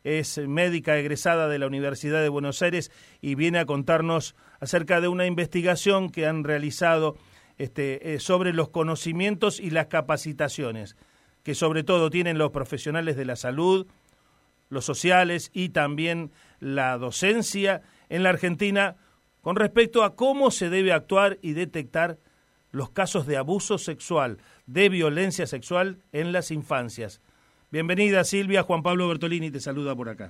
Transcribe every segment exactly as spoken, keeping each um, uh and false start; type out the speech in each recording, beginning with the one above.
es médica egresada de la Universidad de Buenos Aires y viene a contarnos acerca de una investigación que han realizado este, eh, sobre los conocimientos y las capacitaciones que sobre todo tienen los profesionales de la salud, los sociales y también la docencia en la Argentina con respecto a cómo se debe actuar y detectar los casos de abuso sexual, de violencia sexual en las infancias. Bienvenida, Silvia. Juan Pablo Bertolini te saluda por acá.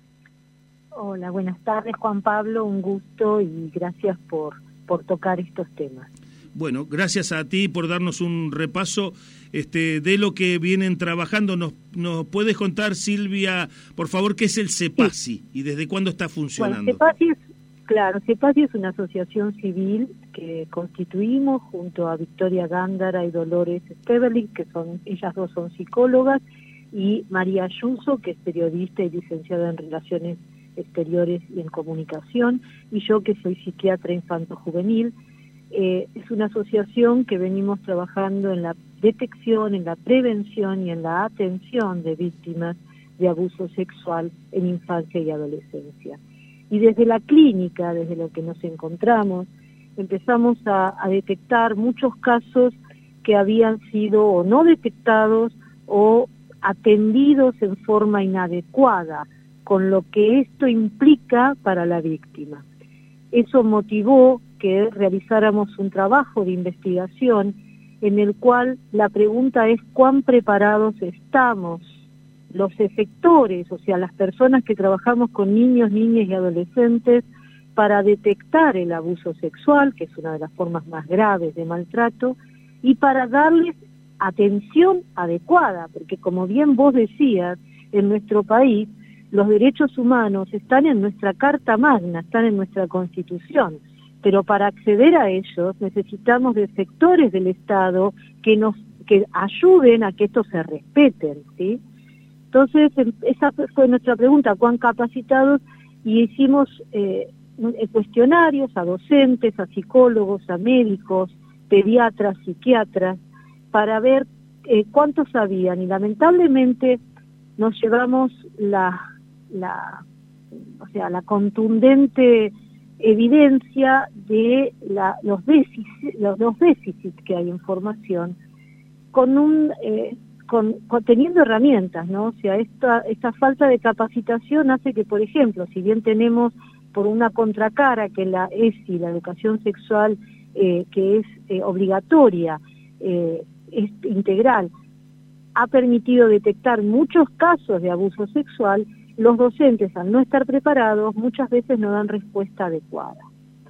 Hola, buenas tardes, Juan Pablo. Un gusto y gracias por, por tocar estos temas. Bueno, gracias a ti por darnos un repaso este, de lo que vienen trabajando. ¿Nos, nos puedes contar, Silvia, por favor, qué es el CEPASI sí. y desde cuándo está funcionando? Bueno, CEPASI es, claro, CEPASI es una asociación civil que constituimos junto a Victoria Gándara y Dolores Steverling, que son, ellas dos son psicólogas, y María Ayuso, que es periodista y licenciada en Relaciones Exteriores y en Comunicación, y yo que soy psiquiatra infanto-juvenil. Eh, es una asociación que venimos trabajando en la detección, en la prevención y en la atención de víctimas de abuso sexual en infancia y adolescencia. Y desde la clínica, desde lo que nos encontramos, empezamos a, a detectar muchos casos que habían sido o no detectados o atendidos en forma inadecuada, con lo que esto implica para la víctima. Eso motivó que realizáramos un trabajo de investigación en el cual la pregunta es cuán preparados estamos los efectores, o sea, las personas que trabajamos con niños, niñas y adolescentes para detectar el abuso sexual, que es una de las formas más graves de maltrato, y para darles atención adecuada, porque como bien vos decías, en nuestro país los derechos humanos están en nuestra Carta Magna, están en nuestra Constitución, pero para acceder a ellos necesitamos de sectores del Estado que nos que ayuden a que estos se respeten, ¿sí? Entonces, esa fue nuestra pregunta, ¿cuán capacitados? Y hicimos eh, cuestionarios a docentes, a psicólogos, a médicos, pediatras, psiquiatras, para ver eh, cuántos sabían, y lamentablemente nos llevamos la, la, o sea, la contundente evidencia de la, los déficits, los, los déficits que hay en formación, con un eh, con, con teniendo herramientas, ¿no? O sea, esta esta falta de capacitación hace que, por ejemplo, si bien tenemos por una contracara que la E S I, la educación sexual, eh, que es eh, obligatoria, eh, es integral, ha permitido detectar muchos casos de abuso sexual, los docentes, al no estar preparados, muchas veces no dan respuesta adecuada.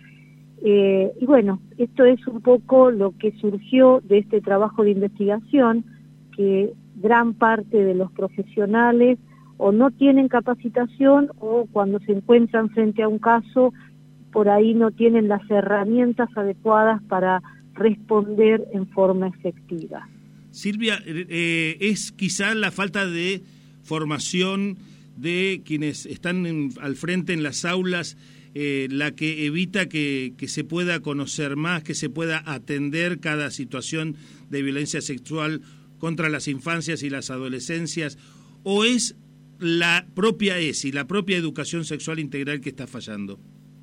Eh, y bueno, esto es un poco lo que surgió de este trabajo de investigación, que gran parte de los profesionales o no tienen capacitación o cuando se encuentran frente a un caso, por ahí no tienen las herramientas adecuadas para responder en forma efectiva. Silvia, eh, es quizá la falta de formación de quienes están en, al frente en las aulas eh, la que evita que, que se pueda conocer más, que se pueda atender cada situación de violencia sexual contra las infancias y las adolescencias, o es la propia E S I, la propia educación sexual integral que está fallando?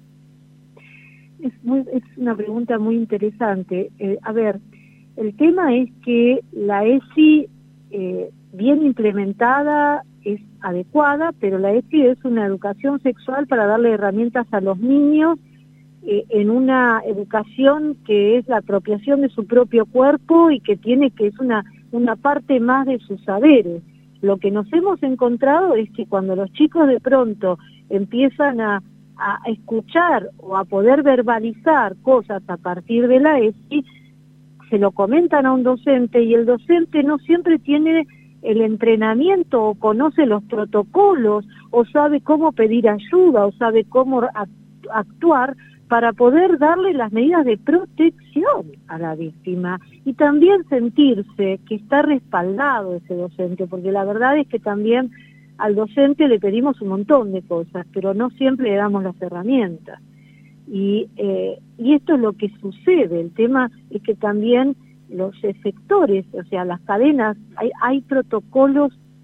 Es, muy, es una pregunta muy interesante. Eh, a ver, el tema es que la E S I, eh, bien implementada, es adecuada, pero la E S I es una educación sexual para darle herramientas a los niños eh, en una educación que es la apropiación de su propio cuerpo y que tiene que es una, una parte más de sus saberes. Lo que nos hemos encontrado es que cuando los chicos de pronto empiezan a a escuchar o a poder verbalizar cosas a partir de la E S I, se lo comentan a un docente y el docente no siempre tiene el entrenamiento o conoce los protocolos o sabe cómo pedir ayuda o sabe cómo actuar para poder darle las medidas de protección a la víctima y también sentirse que está respaldado ese docente, porque la verdad es que también al docente le pedimos un montón de cosas, pero no siempre le damos las herramientas. Y, eh, y esto es lo que sucede. El tema es que también los efectores, o sea, las cadenas, hay, hay protocolos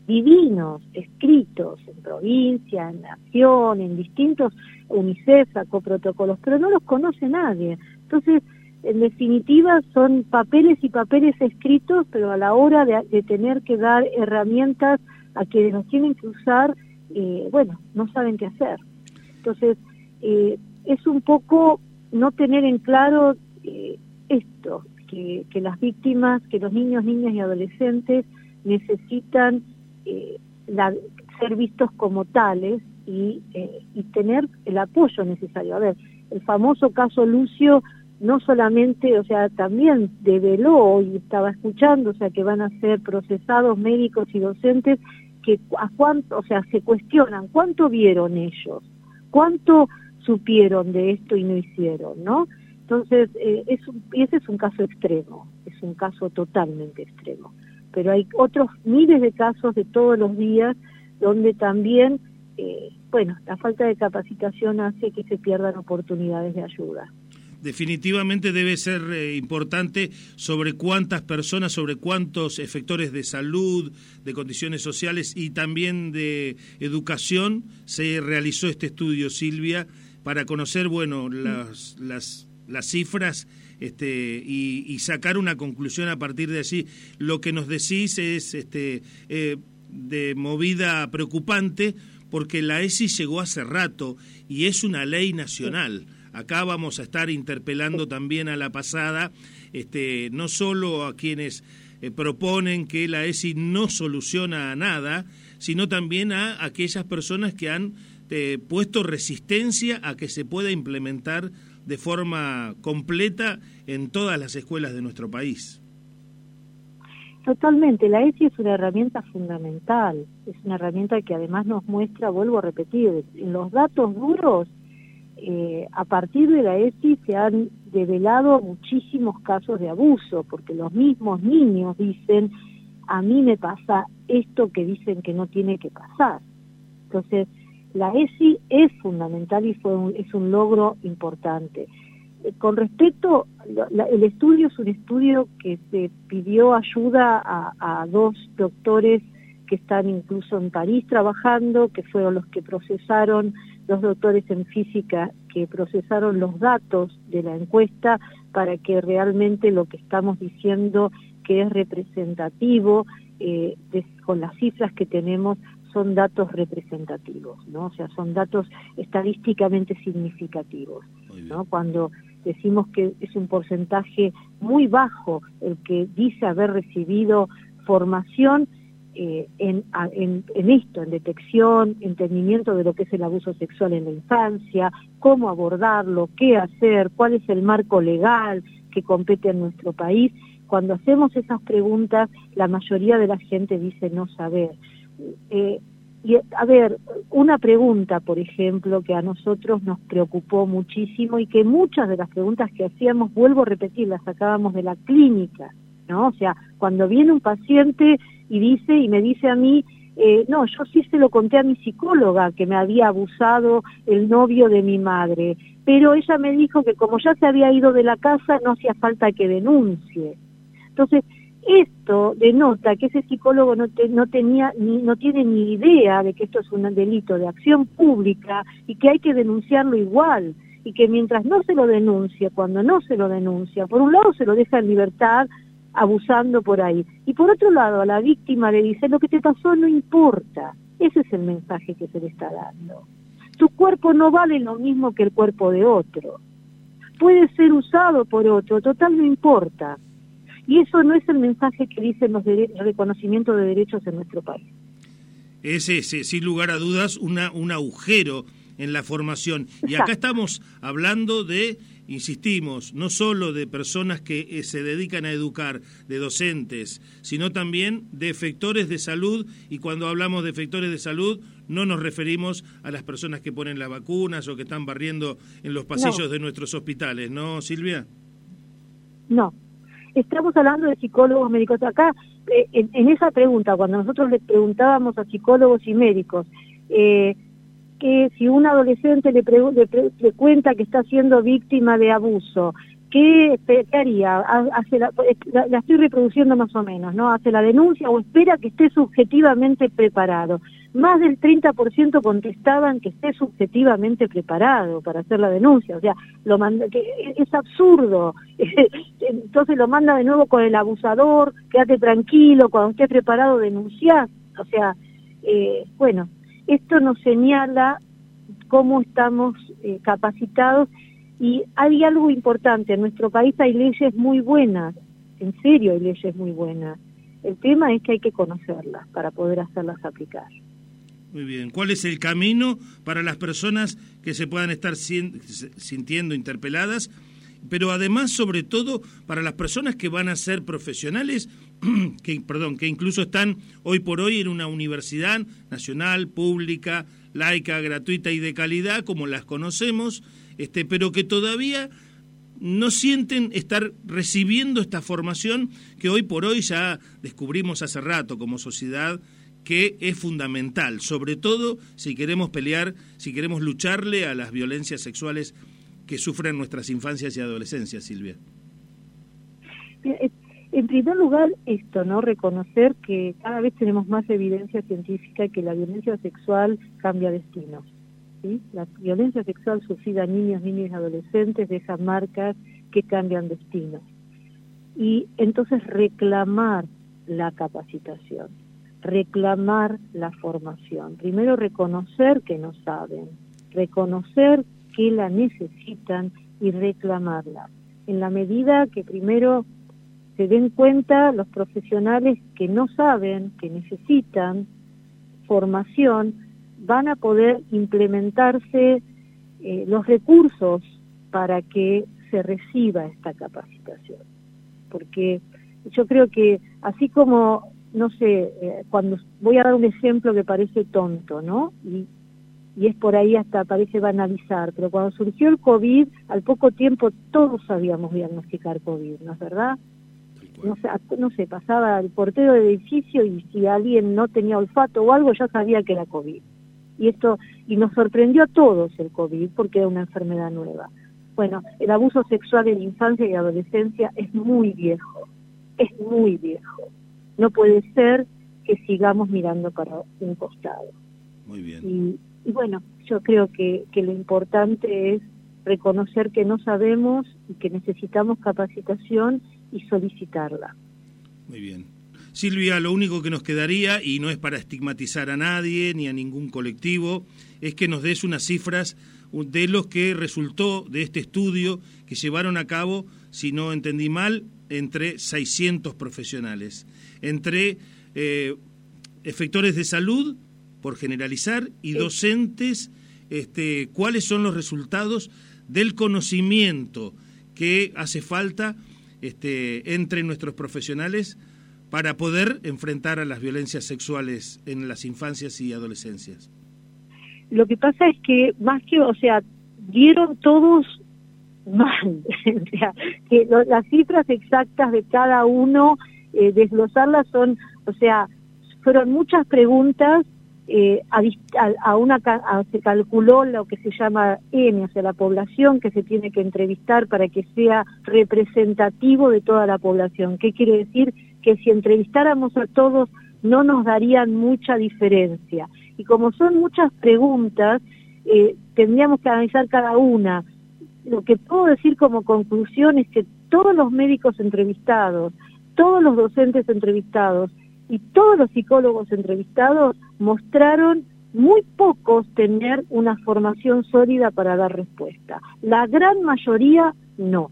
divinos, escritos en provincia, en nación, en distintos UNICEF, sacó protocolos, pero no los conoce nadie. Entonces, en definitiva, son papeles y papeles escritos, pero a la hora de, de tener que dar herramientas a quienes los tienen que usar, eh, bueno, no saben qué hacer. Entonces, eh, es un poco no tener en claro eh, esto, que, que las víctimas, que los niños, niñas y adolescentes necesitan eh, la, ser vistos como tales y, eh, y tener el apoyo necesario. A ver, el famoso caso Lucio no solamente, o sea, también develó y estaba escuchando, o sea, que van a ser procesados médicos y docentes que a cuánto, o sea, se cuestionan cuánto vieron ellos, cuánto supieron de esto y no hicieron, ¿no? Entonces, eh, es un, ese es un caso extremo, es un caso totalmente extremo. Pero hay otros miles de casos de todos los días donde también, eh, bueno, la falta de capacitación hace que se pierdan oportunidades de ayuda. Definitivamente debe ser eh, importante sobre cuántas personas, sobre cuántos efectores de salud, de condiciones sociales y también de educación se realizó este estudio, Silvia, para conocer, bueno, las, las, las cifras este, y, y sacar una conclusión a partir de allí. Lo que nos decís es este, eh, de movida preocupante porque la E S I llegó hace rato y es una ley nacional. Acá vamos a estar interpelando también a la pasada, este, no solo a quienes eh, proponen que la E S I no soluciona nada, sino también a aquellas personas que han eh, puesto resistencia a que se pueda implementar de forma completa en todas las escuelas de nuestro país. Totalmente, la E S I es una herramienta fundamental, es una herramienta que además nos muestra, vuelvo a repetir, en los datos duros, Eh, a partir de la E S I se han develado muchísimos casos de abuso, porque los mismos niños dicen, a mí me pasa esto que dicen que no tiene que pasar. Entonces, la E S I es fundamental y fue un, es un logro importante. Eh, con respecto, la, el estudio es un estudio que se pidió ayuda a, a dos doctores que están incluso en París trabajando, que fueron los que procesaron, los doctores en física que procesaron los datos de la encuesta para que realmente lo que estamos diciendo que es representativo, eh, de, con las cifras que tenemos, son datos representativos, ¿no? O sea, son datos estadísticamente significativos, ¿no? Cuando decimos que es un porcentaje muy bajo el que dice haber recibido formación, Eh, en, en, en esto, en detección, entendimiento de lo que es el abuso sexual en la infancia, cómo abordarlo, qué hacer, cuál es el marco legal que compete en nuestro país. Cuando hacemos esas preguntas, la mayoría de la gente dice no saber. Eh, y a ver, una pregunta, por ejemplo, que a nosotros nos preocupó muchísimo y que muchas de las preguntas que hacíamos, vuelvo a repetir, las sacábamos de la clínica, ¿no? O sea, cuando viene un paciente y dice y me dice a mí, eh, no, yo sí se lo conté a mi psicóloga que me había abusado el novio de mi madre, pero ella me dijo que como ya se había ido de la casa no hacía falta que denuncie. Entonces, esto denota que ese psicólogo no, te, no tenía ni no tiene ni idea de que esto es un delito de acción pública y que hay que denunciarlo igual, y que mientras no se lo denuncia, cuando no se lo denuncia, por un lado se lo deja en libertad abusando por ahí, y por otro lado a la víctima le dice, lo que te pasó no importa. Ese es el mensaje que se le está dando. Tu cuerpo no vale lo mismo que el cuerpo de otro, puede ser usado por otro, total no importa, y eso no es el mensaje que dicen los de- el reconocimiento de derechos en nuestro país. Es ese, sin lugar a dudas, una, un agujero en la formación. Exacto. Y acá estamos hablando de, insistimos, no solo de personas que eh, se dedican a educar, de docentes, sino también de efectores de salud, y cuando hablamos de efectores de salud no nos referimos a las personas que ponen las vacunas o que están barriendo en los pasillos no. de nuestros hospitales, ¿no, Silvia? No, estamos hablando de psicólogos médicos. Acá, eh, en, en esa pregunta, cuando nosotros les preguntábamos a psicólogos y médicos, eh, que si un adolescente le, le, le cuenta que está siendo víctima de abuso, ¿qué, qué haría? Hace la, la, la estoy reproduciendo más o menos, ¿no? Hace la denuncia o espera que esté subjetivamente preparado. Más del treinta por ciento contestaban que esté subjetivamente preparado para hacer la denuncia. O sea, lo manda, que es absurdo. Entonces lo manda de nuevo con el abusador, quédate tranquilo, cuando estés preparado denunciás. O sea, eh, bueno, esto nos señala cómo estamos eh, capacitados. Y hay algo importante, en nuestro país hay leyes muy buenas, en serio hay leyes muy buenas. El tema es que hay que conocerlas para poder hacerlas aplicar. Muy bien. ¿Cuál es el camino para las personas que se puedan estar sintiendo interpeladas? Pero además, sobre todo, para las personas que van a ser profesionales, que, perdón, que incluso están hoy por hoy en una universidad nacional, pública, laica, gratuita y de calidad, como las conocemos, este, pero que todavía no sienten estar recibiendo esta formación que hoy por hoy ya descubrimos hace rato como sociedad, que es fundamental, sobre todo si queremos pelear, si queremos lucharle a las violencias sexuales que sufren nuestras infancias y adolescencias, Silvia. En primer lugar, esto, ¿no? Reconocer que cada vez tenemos más evidencia científica que la violencia sexual cambia destinos, ¿sí? La violencia sexual sufrida a niños, niñas y adolescentes deja marcas que cambian destinos. Y entonces reclamar la capacitación, reclamar la formación. Primero reconocer que no saben, reconocer que la necesitan y reclamarla. En la medida que primero se den cuenta los profesionales que no saben, que necesitan formación, van a poder implementarse eh, los recursos para que se reciba esta capacitación. Porque yo creo que así como, no sé, eh, cuando voy a dar un ejemplo que parece tonto, ¿no? Y, y es por ahí hasta parece banalizar, pero cuando surgió el COVID, al poco tiempo todos sabíamos diagnosticar COVID, ¿no es verdad? No sé, no sé, pasaba el portero del edificio y si alguien no tenía olfato o algo ya sabía que era COVID. Y esto y nos sorprendió a todos el COVID porque era una enfermedad nueva. Bueno, el abuso sexual en infancia y adolescencia es muy viejo, es muy viejo. No puede ser que sigamos mirando para un costado. Muy bien. Y, y bueno, yo creo que, que lo importante es reconocer que no sabemos y que necesitamos capacitación y solicitarla. Muy bien. Silvia, lo único que nos quedaría, y no es para estigmatizar a nadie ni a ningún colectivo, es que nos des unas cifras de los que resultó de este estudio que llevaron a cabo, si no entendí mal, entre seiscientos profesionales, entre eh, efectores de salud, por generalizar, y docentes. Este, ¿cuáles son los resultados del conocimiento que hace falta este, entre nuestros profesionales para poder enfrentar a las violencias sexuales en las infancias y adolescencias? Lo que pasa es que más que, o sea, dieron todos mal, o sea, que lo, las cifras exactas de cada uno, eh, desglosarlas son, o sea, fueron muchas preguntas, eh, a, a una a, se calculó lo que se llama N, o sea, la población que se tiene que entrevistar para que sea representativo de toda la población. ¿Qué quiere decir? Que si entrevistáramos a todos no nos darían mucha diferencia. Y como son muchas preguntas, eh, tendríamos que analizar cada una. Lo que puedo decir como conclusión es que todos los médicos entrevistados, todos los docentes entrevistados y todos los psicólogos entrevistados mostraron muy pocos tener una formación sólida para dar respuesta. La gran mayoría no.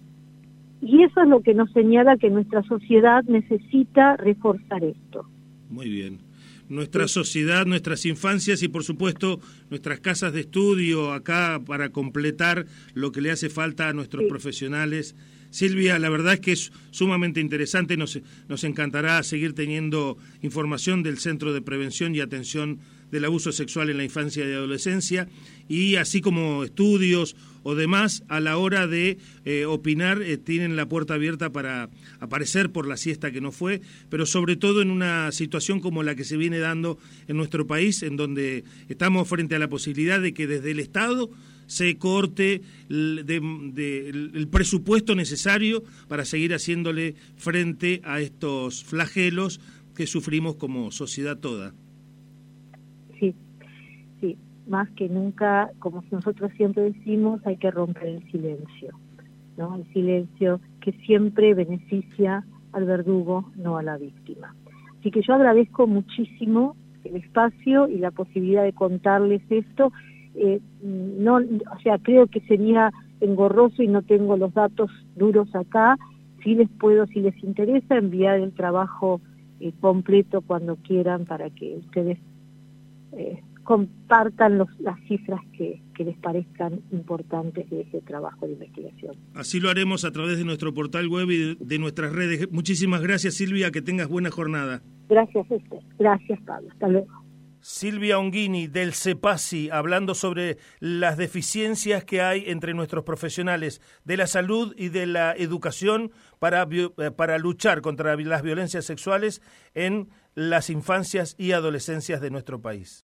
Y eso es lo que nos señala que nuestra sociedad necesita reforzar esto. Muy bien. Nuestra sociedad, nuestras infancias y por supuesto nuestras casas de estudio acá para completar lo que le hace falta a nuestros sí. profesionales. Silvia, la verdad es que es sumamente interesante, nos, nos encantará seguir teniendo información del Centro de Prevención y Atención del abuso sexual en la infancia y adolescencia, y así como estudios o demás, a la hora de eh, opinar, eh, tienen la puerta abierta para aparecer por la siesta que no fue, pero sobre todo en una situación como la que se viene dando en nuestro país, en donde estamos frente a la posibilidad de que desde el Estado se corte el, de, de, el presupuesto necesario para seguir haciéndole frente a estos flagelos que sufrimos como sociedad toda. Sí, sí, más que nunca, como nosotros siempre decimos, hay que romper el silencio, ¿no? El silencio que siempre beneficia al verdugo, no a la víctima. Así que yo agradezco muchísimo el espacio y la posibilidad de contarles esto. Eh, no, o sea, creo que sería engorroso y no tengo los datos duros acá. Sí les puedo, si les interesa, enviar el trabajo eh, completo cuando quieran para que ustedes eh, compartan los, las cifras que, que les parezcan importantes de ese trabajo de investigación. Así lo haremos a través de nuestro portal web y de, de nuestras redes. Muchísimas gracias, Silvia, que tengas buena jornada. Gracias, Esther. Gracias, Pablo. Hasta luego. Silvia Onguini del CEPASI, hablando sobre las deficiencias que hay entre nuestros profesionales de la salud y de la educación para, para luchar contra las violencias sexuales en las infancias y adolescencias de nuestro país.